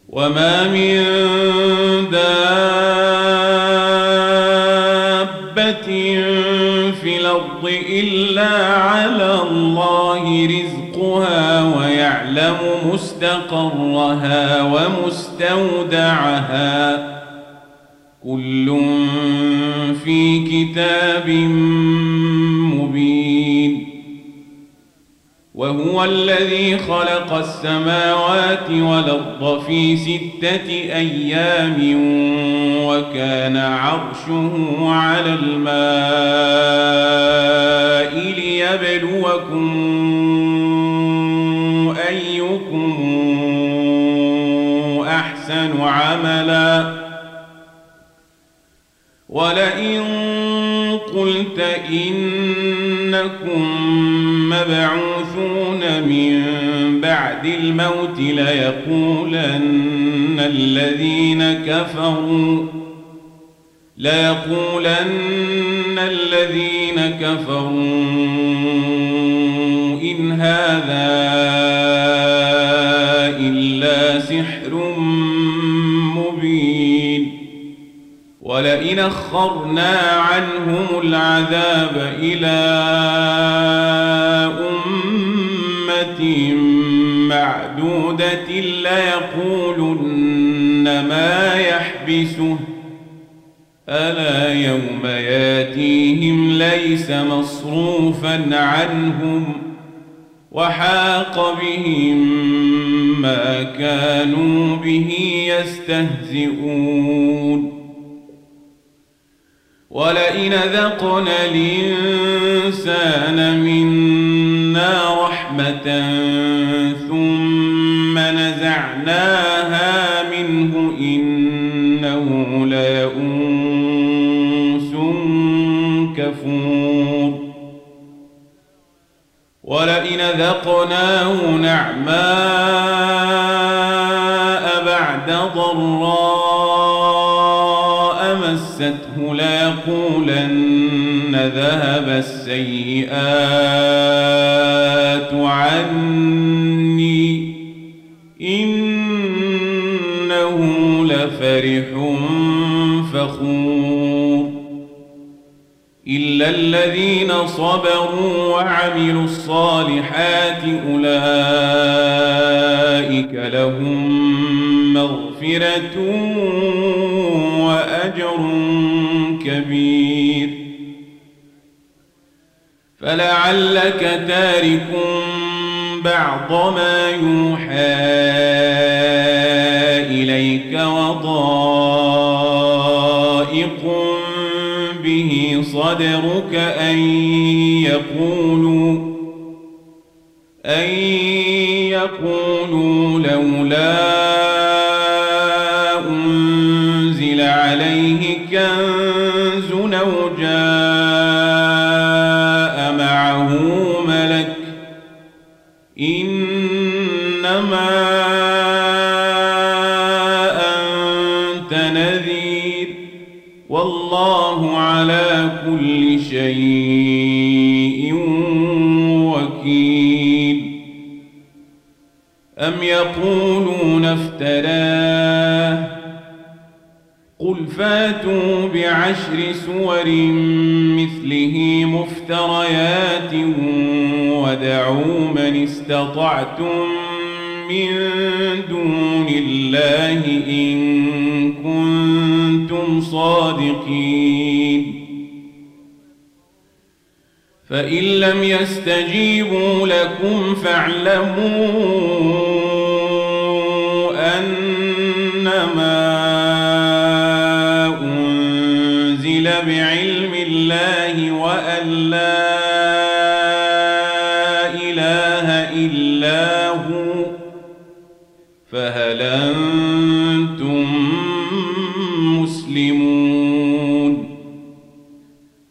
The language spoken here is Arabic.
وما من دابة في الأرض إلا على الله رزقها ويعلم مستقرها ومستودعها كل في كتاب مبين. وهو الذي خلق السماوات والأرض في 6 أيام وكان عرشه على الماء ليبلوكم أيكم أحسن عملا. ولئن قلت إنكم مبعوثون من بعد الموت ليقولن الذين كفروا إن هذا إلا سحر مبين. ولئن أخرنا عنهم العذاب إلى أمة معدودة ليقولن ما يحبسه ألا يوم ياتيهم ليس مصروفا عنهم وحاق بهم ما كانوا به يستهزئون. ولئن ذقنا الإنسان منا رحمة ثم نزعناها منه إنه ليئوس كفور. ولئن ذقناه نعماء بعد ضراء مسته ليقولن ذهب السيئات عني إنه لفرح فخور. إلا الذين صبروا وعملوا الصالحات أولئك لهم مغفرة وأجر كبير. فلعلك تارك بعض ما يوحى إليك وضائق به صدرك أن يقولوا لولا أنزل عليه كنز أو جاء معه ملك إنما أنت نذير والله على كل شيء وكيل. أم يقولون افتراه قل فاتوا ب10 سور مثله مفتريات ودعوا من استطعتم من دون الله إن كنتم صادقين. فإن لم يستجيبوا لكم فاعلموا أنما أنزل بعلم الله وأن لا إله إلا هو فهل أنتم مسلمون.